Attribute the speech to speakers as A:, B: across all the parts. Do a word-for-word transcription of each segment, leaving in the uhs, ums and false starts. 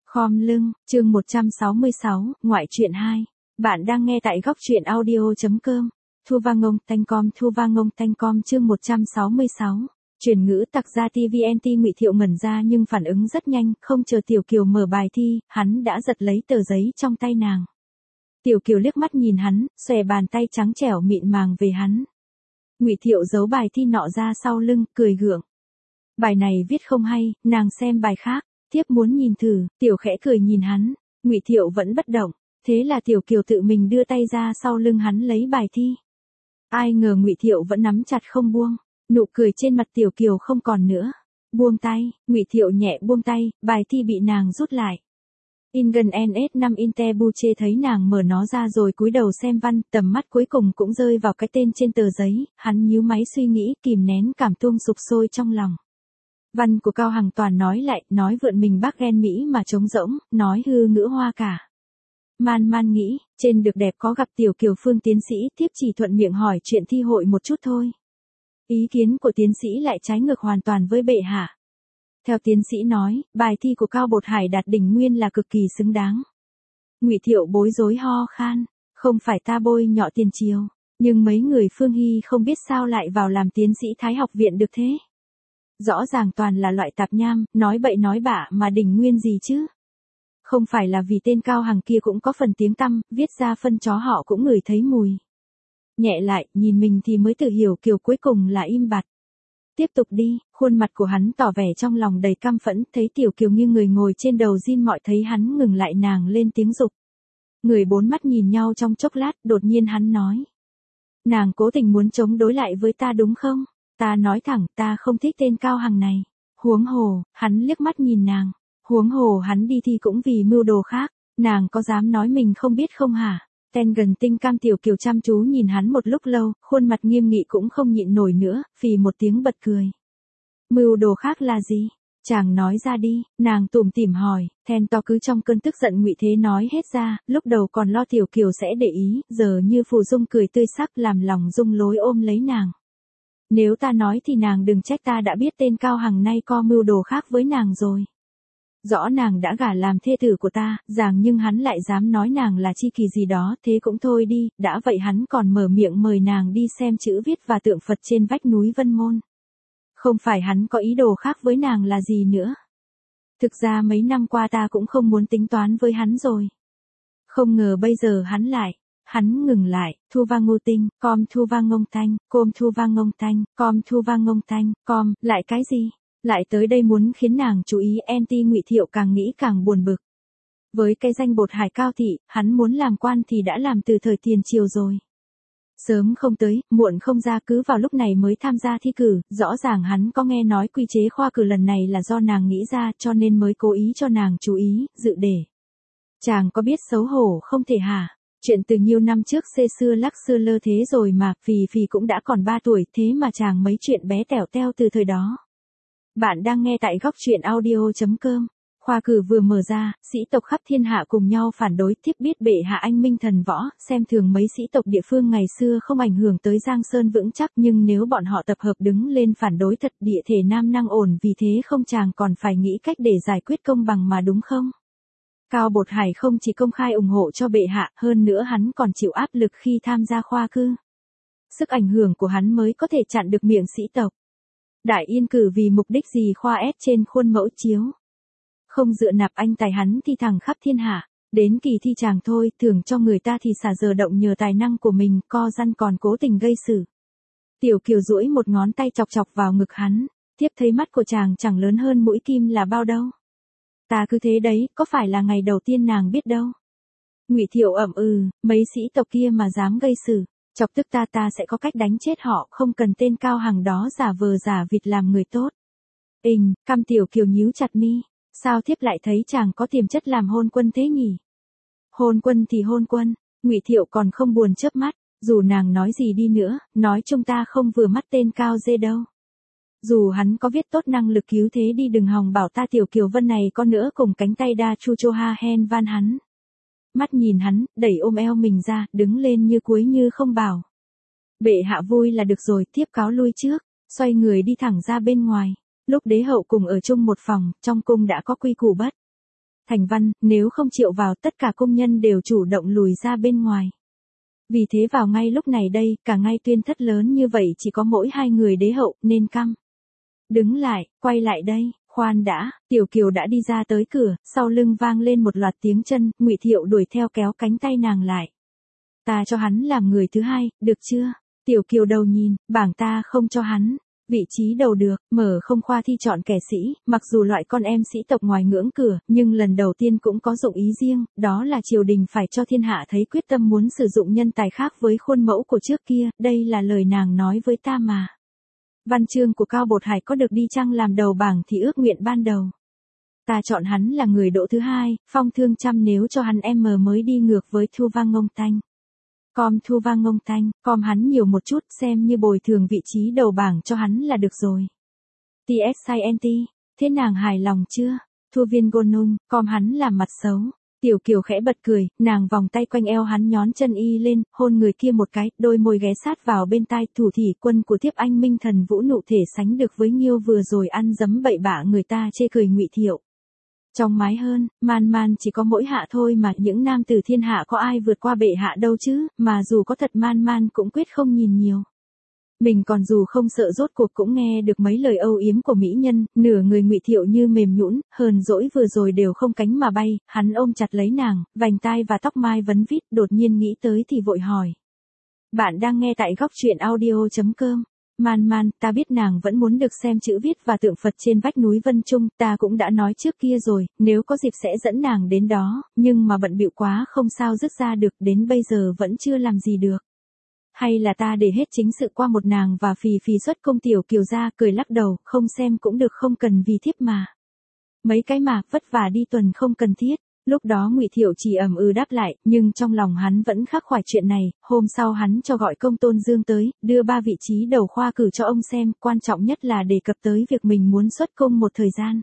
A: Khom lưng, chương một trăm sáu mươi sáu, ngoại truyện hai. Bạn đang nghe tại góc truyện audio chấm com. Thu va ngông tanh com thu va ngông tanh com chương một trăm sáu mươi sáu. Chuyển ngữ tặc ra tê vê en tê Ngụy Thiệu ngẩn ra nhưng phản ứng rất nhanh, không chờ Tiểu Kiều mở bài thi, hắn đã giật lấy tờ giấy trong tay nàng. Tiểu Kiều liếc mắt nhìn hắn, xòe bàn tay trắng trẻo mịn màng về hắn. Ngụy Thiệu giấu bài thi nọ ra sau lưng, cười gượng. Bài này viết không hay, nàng xem bài khác. Tiếp muốn nhìn thử, Tiểu khẽ cười nhìn hắn, Ngụy Thiệu vẫn bất động, thế là Tiểu Kiều tự mình đưa tay ra sau lưng hắn lấy bài thi. Ai ngờ Ngụy Thiệu vẫn nắm chặt không buông, nụ cười trên mặt Tiểu Kiều không còn nữa. Buông tay, Ngụy Thiệu nhẹ buông tay, bài thi bị nàng rút lại. Ingen en ét năm Interbuche thấy nàng mở nó ra rồi cúi đầu xem văn, tầm mắt cuối cùng cũng rơi vào cái tên trên tờ giấy, hắn nhíu máy suy nghĩ, kìm nén cảm tung sục sôi trong lòng. Văn của Cao Hằng toàn nói lại, nói vượn mình bác ghen Mỹ mà trống rỗng, nói hư ngữ hoa cả. Man man nghĩ, trên được đẹp có gặp Tiểu Kiều Phương tiến sĩ, tiếp chỉ thuận miệng hỏi chuyện thi hội một chút thôi. Ý kiến của tiến sĩ lại trái ngược hoàn toàn với bệ hạ. Theo tiến sĩ nói, bài thi của Cao Bột Hải đạt đỉnh nguyên là cực kỳ xứng đáng. Ngụy Thiệu bối rối ho khan, không phải ta bôi nhọ tiền triều, nhưng mấy người Phương Hy không biết sao lại vào làm tiến sĩ Thái học viện được thế. Rõ ràng toàn là loại tạp nham, nói bậy nói bạ mà đỉnh nguyên gì chứ. Không phải là vì tên Cao Hằng kia cũng có phần tiếng tăm, viết ra phân chó họ cũng ngửi thấy mùi. Nhẹ lại, nhìn mình thì mới tự hiểu Kiều cuối cùng là im bặt. Tiếp tục đi, khuôn mặt của hắn tỏ vẻ trong lòng đầy căm phẫn, thấy Tiểu Kiều như người ngồi trên đầu Jin mọi thấy hắn ngừng lại nàng lên tiếng dục. Người bốn mắt nhìn nhau trong chốc lát, đột nhiên hắn nói. Nàng cố tình muốn chống đối lại với ta đúng không? Ta nói thẳng, ta không thích tên Cao Hằng này. Huống hồ, hắn liếc mắt nhìn nàng. Huống hồ hắn đi thi cũng vì mưu đồ khác. Nàng có dám nói mình không biết không hả? Ten gần tinh cam Tiểu Kiều chăm chú nhìn hắn một lúc lâu, khuôn mặt nghiêm nghị cũng không nhịn nổi nữa, phì một tiếng bật cười. Mưu đồ khác là gì? Chàng nói ra đi, nàng tủm tỉm hỏi, Ten to cứ trong cơn tức giận Ngụy Thế nói hết ra, lúc đầu còn lo Tiểu Kiều sẽ để ý, giờ như phù dung cười tươi sắc làm lòng dung lối ôm lấy nàng. Nếu ta nói thì nàng đừng trách, ta đã biết tên Cao Hằng nay có mưu đồ khác với nàng rồi. Rõ nàng đã gả làm thê tử của ta, ràng nhưng hắn lại dám nói nàng là chi kỳ gì đó, thế cũng thôi đi, đã vậy hắn còn mở miệng mời nàng đi xem chữ viết và tượng Phật trên vách núi Vân Môn. Không phải hắn có ý đồ khác với nàng là gì nữa. Thực ra mấy năm qua ta cũng không muốn tính toán với hắn rồi. Không ngờ bây giờ hắn lại. Hắn ngừng lại, thu va ngô tinh, com thu va ngông tanh, com thu va ngông tanh, com thu va ngông tanh, com, lại cái gì? Lại tới đây muốn khiến nàng chú ý, anti Ngụy Thiệu càng nghĩ càng buồn bực. Với cái danh Bột Hải Cao thị, hắn muốn làm quan thì đã làm từ thời tiền triều rồi. Sớm không tới, muộn không ra, cứ vào lúc này mới tham gia thi cử, rõ ràng hắn có nghe nói quy chế khoa cử lần này là do nàng nghĩ ra cho nên mới cố ý cho nàng chú ý, dự để. Chàng có biết xấu hổ không thể hả? Chuyện từ nhiều năm trước xê xưa lắc xưa lơ thế rồi mà, Phì Phì cũng đã còn ba tuổi, thế mà chàng mấy chuyện bé tẻo teo từ thời đó. Bạn đang nghe tại góc truyện audio chấm com. Khoa cử vừa mở ra, sĩ tộc khắp thiên hạ cùng nhau phản đối, tiếp biết bệ hạ anh minh thần võ, xem thường mấy sĩ tộc địa phương ngày xưa không ảnh hưởng tới Giang Sơn vững chắc, nhưng nếu bọn họ tập hợp đứng lên phản đối thật địa thể nam năng ổn, vì thế không chàng còn phải nghĩ cách để giải quyết công bằng mà đúng không? Cao Bột Hải không chỉ công khai ủng hộ cho bệ hạ, hơn nữa hắn còn chịu áp lực khi tham gia khoa cử. Sức ảnh hưởng của hắn mới có thể chặn được miệng sĩ tộc. Đại Yên cử vì mục đích gì khoa ép trên khuôn mẫu chiếu. Không dựa nạp anh tài hắn thì thẳng khắp thiên hạ, đến kỳ thi chàng thôi, thưởng cho người ta thì xả giờ động nhờ tài năng của mình, co răn còn cố tình gây sự. Tiểu Kiều duỗi một ngón tay chọc chọc vào ngực hắn, tiếp thấy mắt của chàng chẳng lớn hơn mũi kim là bao đâu. Ta cứ thế đấy, có phải là ngày đầu tiên nàng biết đâu. Ngụy Thiệu ậm ừ, mấy sĩ tộc kia mà dám gây sự, chọc tức ta ta sẽ có cách đánh chết họ, không cần tên Cao Hằng đó giả vờ giả vịt làm người tốt. Ình, căm Tiểu Kiều nhíu chặt mi, sao thiếp lại thấy chàng có tiềm chất làm hôn quân thế nhỉ? Hôn quân thì hôn quân, Ngụy Thiệu còn không buồn chớp mắt, dù nàng nói gì đi nữa, nói chúng ta không vừa mắt tên Cao dê đâu. Dù hắn có viết tốt năng lực cứu thế đi đừng hòng bảo ta Tiểu Kiều Vân này có nữa cùng cánh tay đa chu chô ha hen van hắn. Mắt nhìn hắn, đẩy ôm eo mình ra, đứng lên như cuối như không bảo. Bệ hạ vui là được rồi, tiếp cáo lui trước, xoay người đi thẳng ra bên ngoài. Lúc đế hậu cùng ở chung một phòng, trong cung đã có quy củ bất Thành văn, nếu không chịu vào tất cả công nhân đều chủ động lùi ra bên ngoài. Vì thế vào ngay lúc này đây, cả ngay tuyên thất lớn như vậy chỉ có mỗi hai người đế hậu, nên căng. Đứng lại, quay lại đây, khoan đã, Tiểu Kiều đã đi ra tới cửa, sau lưng vang lên một loạt tiếng chân, Ngụy Thiệu đuổi theo kéo cánh tay nàng lại. Ta cho hắn làm người thứ hai, được chưa? Tiểu Kiều đầu nhìn, bảng ta không cho hắn. Vị trí đầu được, mở không khoa thi chọn kẻ sĩ, mặc dù loại con em sĩ tộc ngoài ngưỡng cửa, nhưng lần đầu tiên cũng có dụng ý riêng, đó là triều đình phải cho thiên hạ thấy quyết tâm muốn sử dụng nhân tài khác với khuôn mẫu của trước kia, đây là lời nàng nói với ta mà. Văn chương của Cao Bột Hải có được đi chăng làm đầu bảng thì ước nguyện ban đầu. Ta chọn hắn là người đỗ thứ hai, phong thương trăm nếu cho hắn em mờ mới đi ngược với Thu Vang Ngông Tanh. Com Thu Vang Ngông Tanh, com hắn nhiều một chút xem như bồi thường vị trí đầu bảng cho hắn là được rồi. tê ét i en tê, thế nàng hài lòng chưa? Thu Viên Gôn Nung, com hắn làm mặt xấu. Tiểu Kiều khẽ bật cười, nàng vòng tay quanh eo hắn nhón chân y lên, hôn người kia một cái, đôi môi ghé sát vào bên tai. Thủ thỉ quân của Thiếp Anh Minh Thần Vũ nụ thể sánh được với Nghiêu vừa rồi ăn dấm bậy bạ người ta chê cười Ngụy Thiệu. Trong mái hơn, man man chỉ có mỗi hạ thôi mà những nam tử thiên hạ có ai vượt qua bệ hạ đâu chứ, mà dù có thật man man cũng quyết không nhìn nhiều. Mình còn dù không sợ rốt cuộc cũng nghe được mấy lời âu yếm của mỹ nhân, nửa người Ngụy Thiệu như mềm nhũn, hờn dỗi vừa rồi đều không cánh mà bay, hắn ôm chặt lấy nàng, vành tai và tóc mai vấn vít, đột nhiên nghĩ tới thì vội hỏi. Bạn đang nghe tại góc truyện audio chấm com. Man man, ta biết nàng vẫn muốn được xem chữ viết và tượng Phật trên vách núi Vân Trung, ta cũng đã nói trước kia rồi, nếu có dịp sẽ dẫn nàng đến đó, nhưng mà bận bịu quá không sao dứt ra được, đến bây giờ vẫn chưa làm gì được. Hay là ta để hết chính sự qua một nàng và phì phì xuất công. Tiểu Kiều ra cười lắc đầu, không xem cũng được, không cần vì thiếp mà. Mấy cái mà vất vả đi tuần không cần thiết. Lúc đó Ngụy Thiệu chỉ ầm ừ đáp lại, nhưng trong lòng hắn vẫn khắc khoải chuyện này. Hôm sau hắn cho gọi Công Tôn Dương tới, đưa ba vị trí đầu khoa cử cho ông xem, quan trọng nhất là đề cập tới việc mình muốn xuất cung một thời gian.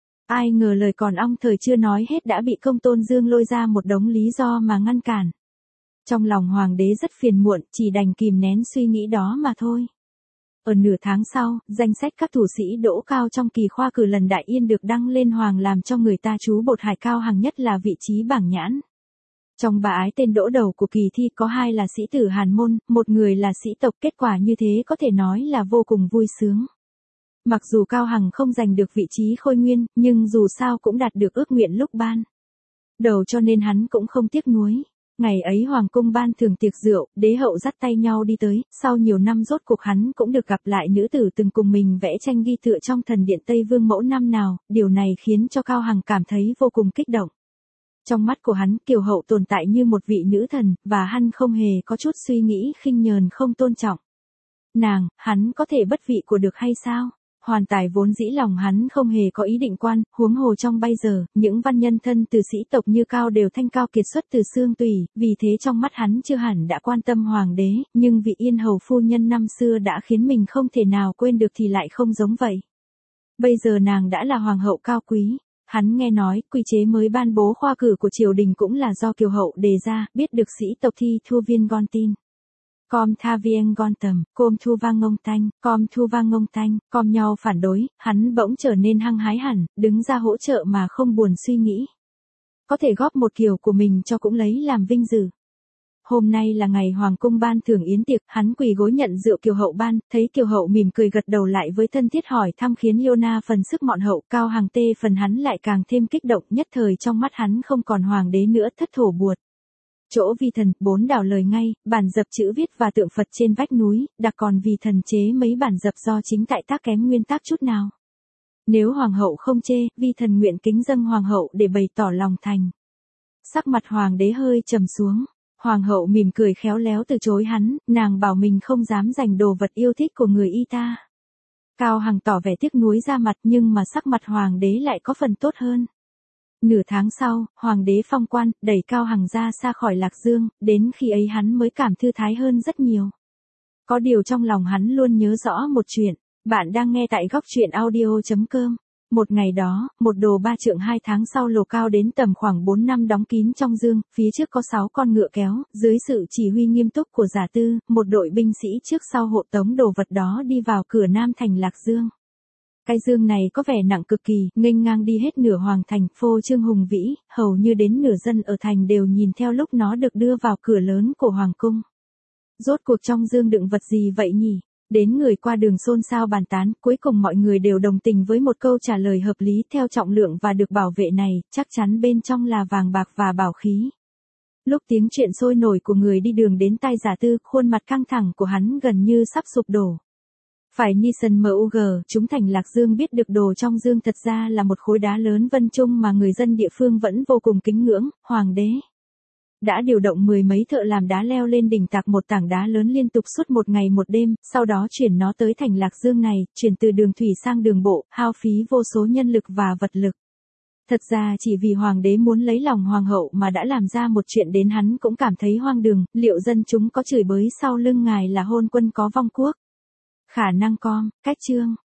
A: Ai ngờ lời còn ong thời chưa nói hết đã bị Công Tôn Dương lôi ra một đống lý do mà ngăn cản. Trong lòng hoàng đế rất phiền muộn, chỉ đành kìm nén suy nghĩ đó mà thôi. Ở nửa tháng sau, danh sách các thủ sĩ đỗ cao trong kỳ khoa cử lần đại yên được đăng lên hoàng, làm cho người ta chú Bột Hải cao hàng nhất là vị trí bảng nhãn. Trong bà ái tên đỗ đầu của kỳ thi có hai là sĩ tử hàn môn, một người là sĩ tộc, kết quả như thế có thể nói là vô cùng vui sướng. Mặc dù Cao Hằng không giành được vị trí khôi nguyên, nhưng dù sao cũng đạt được ước nguyện lúc ban đầu cho nên hắn cũng không tiếc nuối. Ngày ấy hoàng cung ban thường tiệc rượu, đế hậu dắt tay nhau đi tới, sau nhiều năm rốt cuộc hắn cũng được gặp lại nữ tử từng cùng mình vẽ tranh ghi tựa trong thần điện Tây Vương mẫu năm nào, điều này khiến cho Cao Hằng cảm thấy vô cùng kích động. Trong mắt của hắn, Kiều hậu tồn tại như một vị nữ thần, và hắn không hề có chút suy nghĩ khinh nhờn không tôn trọng. Nàng, hắn có thể bất vị của được hay sao? Hoàn tài vốn dĩ lòng hắn không hề có ý định quan, huống hồ trong bây giờ, những văn nhân thân từ sĩ tộc như Cao đều thanh cao kiệt xuất từ xương tủy, vì thế trong mắt hắn chưa hẳn đã quan tâm hoàng đế, nhưng vị yên hầu phu nhân năm xưa đã khiến mình không thể nào quên được thì lại không giống vậy. Bây giờ nàng đã là hoàng hậu cao quý. Hắn nghe nói, quy chế mới ban bố khoa cử của triều đình cũng là do Kiều hậu đề ra, biết được sĩ tộc thi Thu Viên Gon tin. Com Tha Viên Gon tầm, Com Thu Vang Ngông Tanh, Com Thu Vang Ngông Tanh, com nhau phản đối, hắn bỗng trở nên hăng hái hẳn, đứng ra hỗ trợ mà không buồn suy nghĩ. Có thể góp một kiều của mình cho cũng lấy làm vinh dự. Hôm nay là ngày hoàng cung ban thưởng yến tiệc, hắn quỳ gối nhận rượu Kiều hậu ban, thấy Kiều hậu mỉm cười gật đầu lại với thân thiết hỏi thăm khiến Yona phần sức mọn hậu, Cao Hằng tê phần hắn lại càng thêm kích động, nhất thời trong mắt hắn không còn hoàng đế nữa, thất thổ buột. Chỗ vi thần, bốn đảo lời ngay, bản dập chữ viết và tượng Phật trên vách núi, đặc còn vì thần chế mấy bản dập do chính tại tác kém nguyên tác chút nào. Nếu hoàng hậu không chê, vi thần nguyện kính dâng hoàng hậu để bày tỏ lòng thành. Sắc mặt hoàng đế hơi trầm xuống. Hoàng hậu mỉm cười khéo léo từ chối hắn, nàng bảo mình không dám giành đồ vật yêu thích của người y ta. Cao Hằng tỏ vẻ tiếc nuối ra mặt, nhưng mà sắc mặt hoàng đế lại có phần tốt hơn. Nửa tháng sau, hoàng đế phong quan, đẩy Cao Hằng ra xa khỏi Lạc Dương, đến khi ấy hắn mới cảm thư thái hơn rất nhiều. Có điều trong lòng hắn luôn nhớ rõ một chuyện. Bạn đang nghe tại góc truyện audio chấm com. Một ngày đó, một đồ ba trượng hai tháng sau lồ Cao đến tầm khoảng bốn năm đóng kín trong dương, phía trước có sáu con ngựa kéo, dưới sự chỉ huy nghiêm túc của Giả Tư, một đội binh sĩ trước sau hộ tống đồ vật đó đi vào cửa Nam thành Lạc Dương. Cái dương này có vẻ nặng cực kỳ, nghênh ngang đi hết nửa hoàng thành, phô trương hùng vĩ, hầu như đến nửa dân ở thành đều nhìn theo lúc nó được đưa vào cửa lớn của hoàng cung. Rốt cuộc trong dương đựng vật gì vậy nhỉ? Đến người qua đường xôn xao bàn tán, cuối cùng mọi người đều đồng tình với một câu trả lời hợp lý theo trọng lượng và được bảo vệ này, chắc chắn bên trong là vàng bạc và bảo khí. Lúc tiếng chuyện sôi nổi của người đi đường đến tai Giả Tư, khuôn mặt căng thẳng của hắn gần như sắp sụp đổ. Phải Nisan Mug, chúng thành Lạc Dương biết được đồ trong dương thật ra là một khối đá lớn vân trung mà người dân địa phương vẫn vô cùng kính ngưỡng, hoàng đế đã điều động mười mấy thợ làm đá leo lên đỉnh tạc một tảng đá lớn liên tục suốt một ngày một đêm, sau đó chuyển nó tới thành Lạc Dương này, chuyển từ đường thủy sang đường bộ, hao phí vô số nhân lực và vật lực. Thật ra chỉ vì hoàng đế muốn lấy lòng hoàng hậu mà đã làm ra một chuyện đến hắn cũng cảm thấy hoang đường, liệu dân chúng có chửi bới sau lưng ngài là hôn quân có vong quốc? Khả năng com, cách chương.